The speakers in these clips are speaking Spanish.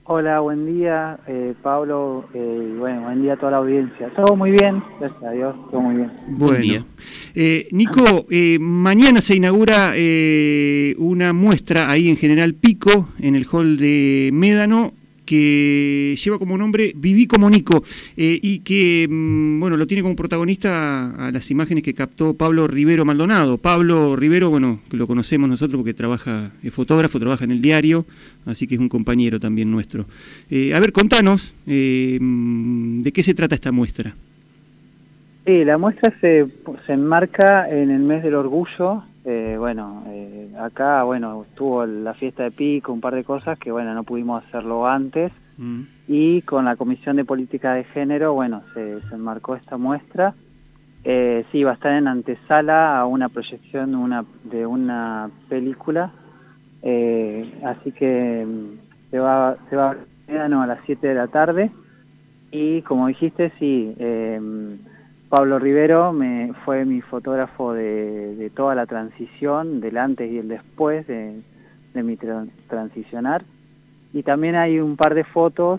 Hola, buen día, Pablo, bueno, buen día a toda la audiencia. Todo muy bien, gracias a Dios, todo muy bien. Buen día. Nico, mañana se inaugura una muestra ahí en General Pico, en el hall de Médano, que lleva como nombre Viví como Nico, y que, bueno, lo tiene como protagonista a las imágenes que captó Pablo Rivero Maldonado. Pablo Rivero, bueno, que lo conocemos nosotros porque es fotógrafo, trabaja en el diario, así que es un compañero también nuestro. A ver, contanos, ¿de qué se trata esta muestra? Sí, la muestra se enmarca en el mes del orgullo. Acá, bueno, estuvo la fiesta de Pico, un par de cosas que, bueno, no pudimos hacerlo antes. Y con la Comisión de Política de Género, bueno, se enmarcó esta muestra. Sí, va a estar en antesala a una proyección de una película. Así que se va a Médano a las 7 de la tarde. Y como dijiste, sí, Pablo Rivero fue mi fotógrafo de toda la transición, del antes y el después de mi transicionar. Y también hay un par de fotos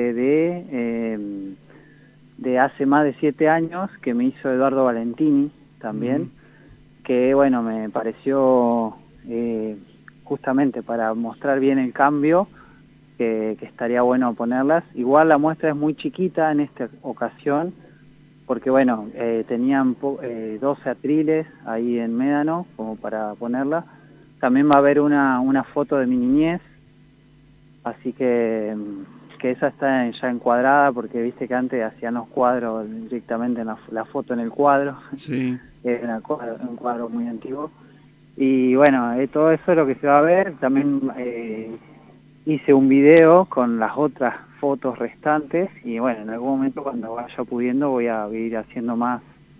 de hace más de 7 años que me hizo Eduardo Valentini también, que bueno, me pareció justamente para mostrar bien el cambio, que estaría bueno ponerlas. Igual la muestra es muy chiquita en esta ocasión, porque bueno, tenían 12 atriles ahí en Médano como para ponerla. También va a haber una foto de mi niñez, así que esa está ya encuadrada, porque viste que antes hacían los cuadros directamente en la foto en el cuadro. Sí. Era un cuadro muy antiguo. Y bueno, todo eso es lo que se va a ver. También hice un video con las otras fotos restantes, y bueno, en algún momento cuando vaya pudiendo voy a ir haciendo más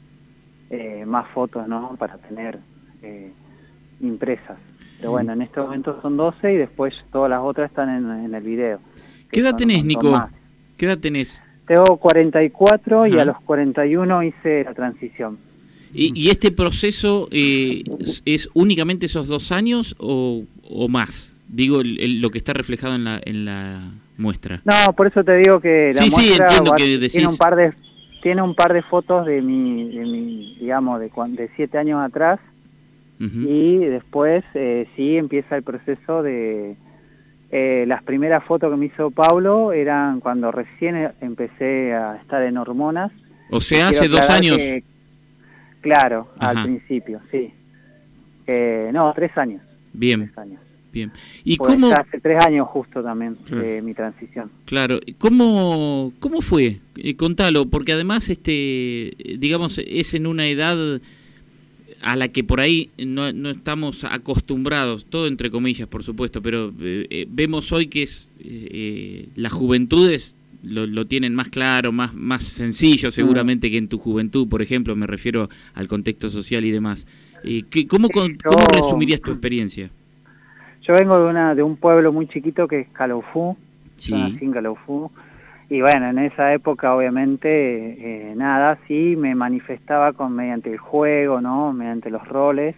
fotos, ¿no? Para tener impresas. Pero bueno, en este momento son 12 y después todas las otras están en el video. ¿Qué edad tenés, Nico? Más. ¿Qué edad tenés? Tengo 44. Ajá. Y a los 41 hice la transición. ¿Y este proceso es únicamente esos 2 años o más? Digo, lo que está reflejado en la muestra. No, por eso te digo que la muestra sí, entiendo que decís. tiene un par de fotos de mi digamos, de 7 años atrás. Y después sí empieza el proceso de... las primeras fotos que me hizo Pablo eran cuando recién empecé a estar en hormonas. O sea, hace 2 años. Claro, Ajá. Al principio, sí. No, 3 años. Bien. 3 años. Bien. ¿Y pues cómo? Hace 3 años justo también de mi transición. Claro. ¿Cómo fue? Contalo, porque además, digamos, es en una edad a la que por ahí no estamos acostumbrados, todo entre comillas, por supuesto, pero vemos hoy que es las juventudes lo tienen más claro, más sencillo seguramente que en tu juventud, por ejemplo, me refiero al contexto social y demás. ¿Cómo resumirías tu experiencia? Yo vengo de un pueblo muy chiquito que es Calofú. Sí. Yo nací en Calofú. Y bueno, en esa época obviamente sí me manifestaba mediante el juego, ¿no? Mediante los roles,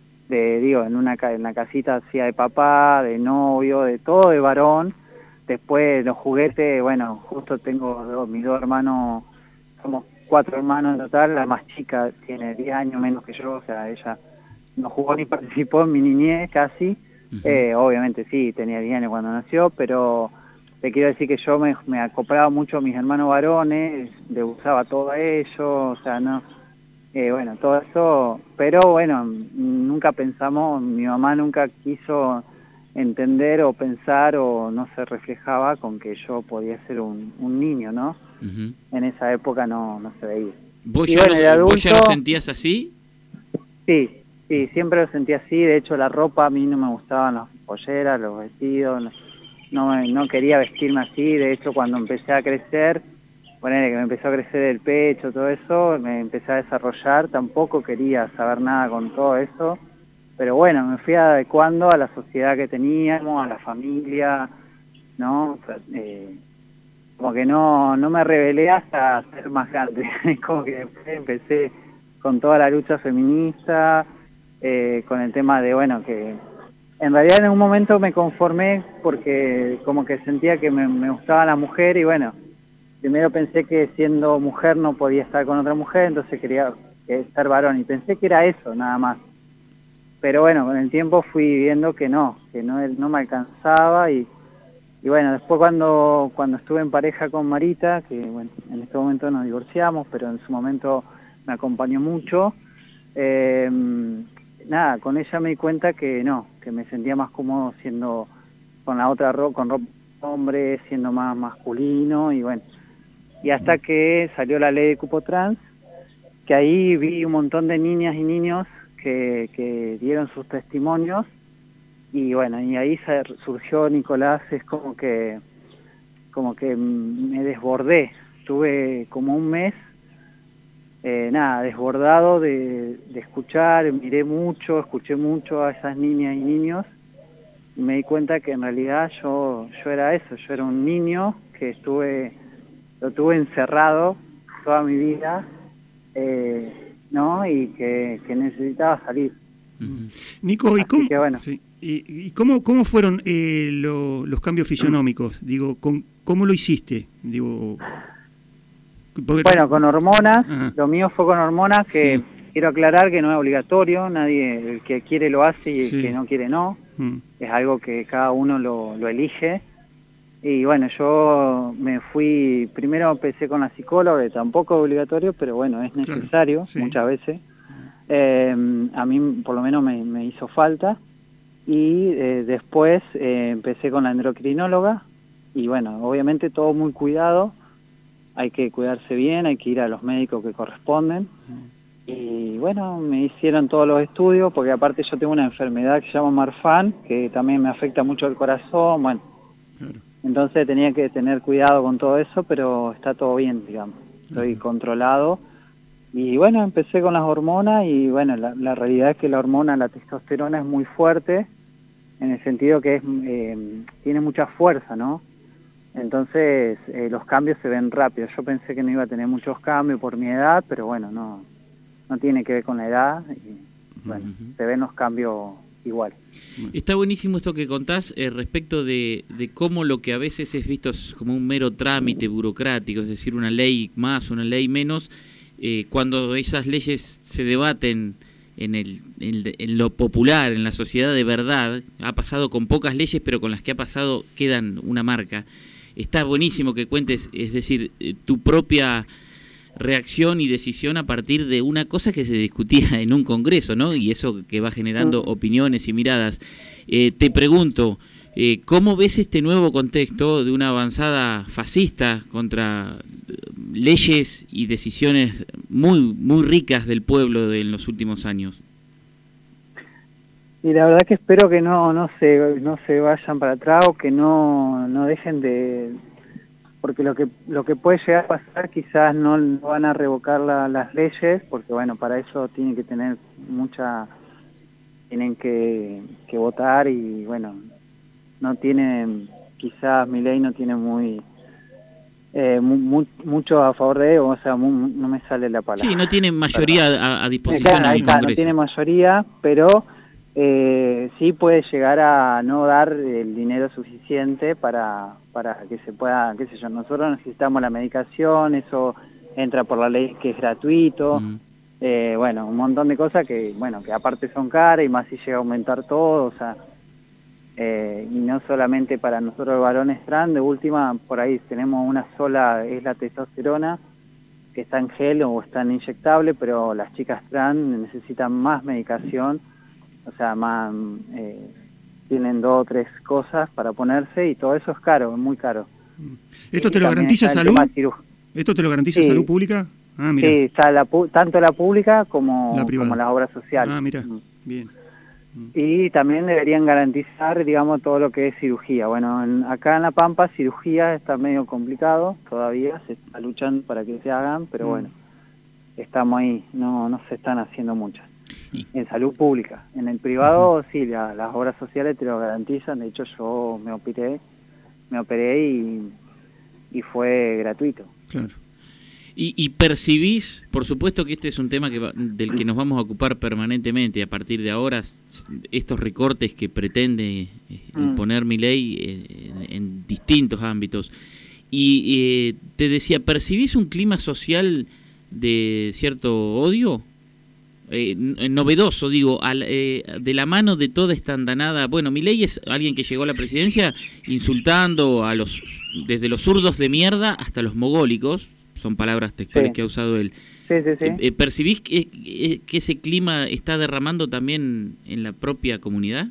en la casita hacía de papá, de novio, de todo de varón. Después los juguetes, bueno, justo tengo mis 2 hermanos, somos 4 hermanos en total. La más chica tiene 10 años menos que yo, o sea, ella no jugó ni participó en mi niñez casi. Obviamente sí, tenía 10 años cuando nació, pero te quiero decir que yo me acoplaba mucho a mis hermanos varones, le usaba todo a ellos, o sea, no, bueno, todo eso, pero bueno, nunca pensamos, mi mamá nunca quiso entender o pensar, o no se reflejaba con que yo podía ser un niño, ¿no? En esa época no se veía. ¿Vos ya lo sentías así? Sí, siempre lo sentí así. De hecho, la ropa a mí no me gustaban, las polleras, los vestidos, no quería vestirme así. De hecho, cuando empecé a crecer, ponele que me empezó a crecer el pecho, todo eso, me empecé a desarrollar, tampoco quería saber nada con todo eso, pero bueno, me fui adecuando a la sociedad que teníamos, a la familia, ¿no? Como que no me rebelé hasta ser más grande. Como que después empecé con toda la lucha feminista, con el tema de, bueno, que En realidad en un momento me conformé porque como que sentía que me gustaba la mujer y bueno, primero pensé que siendo mujer no podía estar con otra mujer, entonces quería ser varón y pensé que era eso nada más. Pero bueno, con el tiempo fui viendo que no me alcanzaba y bueno, después cuando estuve en pareja con Marita, que bueno, en este momento nos divorciamos, pero en su momento me acompañó mucho, nada, con ella me di cuenta que no, que me sentía más cómodo siendo con la otra con ropa de hombre, siendo más masculino y bueno, y hasta que salió la ley de cupo trans, que ahí vi un montón de niñas y niños que dieron sus testimonios y bueno, y ahí surgió Nicolás, es como que me desbordé, estuve como un mes, desbordado de escuchar, escuché mucho a esas niñas y niños, y me di cuenta que en realidad yo era eso, yo era un niño que lo tuve encerrado toda mi vida, ¿no? Y que necesitaba salir. Nico, ¿y cómo, que, bueno. sí, y cómo fueron los cambios fisionómicos? Digo, ¿cómo lo hiciste? Digo, bueno, con hormonas, ajá. Lo mío fue con hormonas, que Sí. quiero aclarar que no es obligatorio, el que quiere lo hace y Sí. el que no quiere no, es algo que cada uno lo elige. Y bueno, yo primero empecé con la psicóloga, que tampoco es obligatorio, pero bueno, es necesario, claro, sí. muchas veces. A mí por lo menos me hizo falta. Y después empecé con la endocrinóloga, y bueno, obviamente todo muy cuidado, hay que cuidarse bien, hay que ir a los médicos que corresponden. Y bueno, me hicieron todos los estudios, porque aparte yo tengo una enfermedad que se llama Marfan, que también me afecta mucho el corazón, bueno. Claro. Entonces tenía que tener cuidado con todo eso, pero está todo bien, digamos. Estoy controlado. Y bueno, empecé con las hormonas y bueno, la realidad es que la testosterona es muy fuerte, en el sentido que tiene mucha fuerza, ¿no? Entonces los cambios se ven rápido. Yo pensé que no iba a tener muchos cambios por mi edad, pero bueno, no tiene que ver con la edad. Y, bueno, se ven los cambios igual. Está buenísimo esto que contás respecto de cómo lo que a veces es visto como un mero trámite burocrático, es decir, una ley más, una ley menos, cuando esas leyes se debaten en lo popular, en la sociedad de verdad, ha pasado con pocas leyes, pero con las que ha pasado quedan una marca. Está buenísimo que cuentes, es decir, tu propia reacción y decisión a partir de una cosa que se discutía en un congreso, ¿no? Y eso que va generando opiniones y miradas. Te pregunto, ¿cómo ves este nuevo contexto de una avanzada fascista contra leyes y decisiones muy ricas del pueblo en los últimos años? Y la verdad que espero que no se vayan para atrás, o que no dejen de, porque lo que puede llegar a pasar, quizás no van a revocar las leyes, porque bueno, para eso tienen que tener tienen que votar, y bueno, no tienen, quizás Milei no tiene mucho a favor de él, o sea, no me sale la palabra. Sí, no tiene mayoría a disposición en el Congreso. No tiene mayoría, pero sí puede llegar a no dar el dinero suficiente para que se pueda, qué sé yo, nosotros necesitamos la medicación, eso entra por la ley que es gratuito, bueno, un montón de cosas que aparte son caras, y más si llega a aumentar todo, o sea, y no solamente para nosotros varones trans, de última, por ahí tenemos una sola, es la testosterona, que está en gel o está en inyectable, pero las chicas trans necesitan más medicación, o sea, tienen 2 o 3 cosas para ponerse, y todo eso es caro, es muy caro. ¿Esto te lo garantiza salud? ¿Esto te lo garantiza salud pública? Ah, mira. Sí, está tanto la pública como las obras sociales. Ah, mira, bien. Y también deberían garantizar, digamos, todo lo que es cirugía. Bueno, acá en La Pampa cirugía está medio complicado todavía, se está luchando para que se hagan, pero bueno, estamos ahí, no se están haciendo muchas. En salud pública. En el privado sí, las obras sociales te lo garantizan. De hecho yo me operé y fue gratuito. Claro. Y percibís, por supuesto que este es un tema del que nos vamos a ocupar permanentemente a partir de ahora, estos recortes que pretende imponer Milei en distintos ámbitos. Y te decía, ¿percibís un clima social de cierto odio? Novedoso, digo, de la mano de toda esta andanada. Bueno, Milei es alguien que llegó a la presidencia insultando desde los zurdos de mierda hasta los mogólicos, son palabras textuales que ha usado él. Sí. ¿Percibís que ese clima está derramando también en la propia comunidad?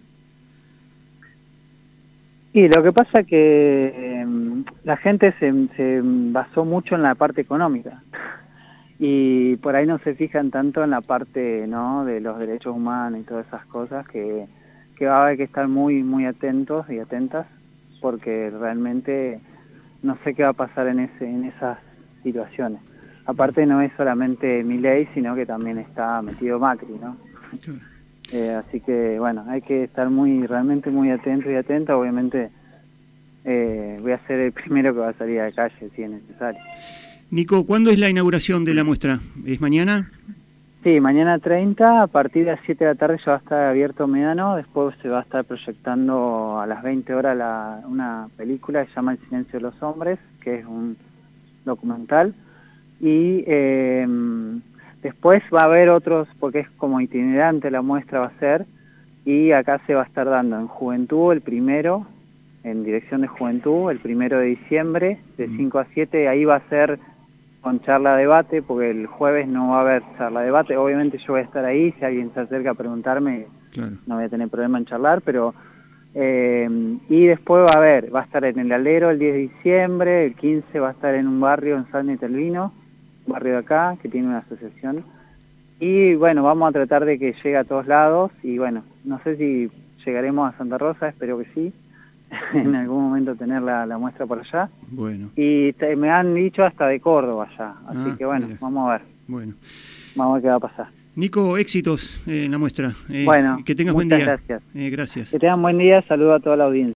Y lo que pasa que la gente se basó mucho en la parte económica y por ahí no se fijan tanto en la parte, ¿no?, de los derechos humanos y todas esas cosas que va a haber que estar muy atentos y atentas, porque realmente no sé qué va a pasar en esas situaciones. Aparte no es solamente Milei, sino que también está metido Macri, ¿no? Así que bueno, hay que estar realmente muy atentos y atentas. Obviamente voy a ser el primero que va a salir a la calle si es necesario. Nico, ¿cuándo es la inauguración de la muestra? ¿Es mañana? Sí, mañana 30, a partir de las 7 de la tarde ya va a estar abierto Médano. Después se va a estar proyectando a las 20 horas una película que se llama El silencio de los hombres, que es un documental. Y después va a haber otros, porque es como itinerante la muestra va a ser, y acá se va a estar dando en Juventud el primero, en Dirección de Juventud, el 1 de diciembre, de 5 a 7, ahí va a ser con charla-debate, porque el jueves no va a haber charla-debate. Obviamente yo voy a estar ahí, si alguien se acerca a preguntarme, claro, no voy a tener problema en charlar, pero... y después va a estar en el Alero el 10 de diciembre, el 15 va a estar en un barrio en San Etelvino, un barrio de acá, que tiene una asociación. Y bueno, vamos a tratar de que llegue a todos lados, y bueno, no sé si llegaremos a Santa Rosa, espero que sí, en algún momento tener la muestra por allá. Bueno. Y me han dicho hasta de Córdoba ya, así que bueno, mira, vamos a ver. Bueno. Vamos a ver qué va a pasar. Nico, éxitos en la muestra. Bueno, que tengas buen día. Gracias. Gracias. Que tengan buen día, saludo a toda la audiencia.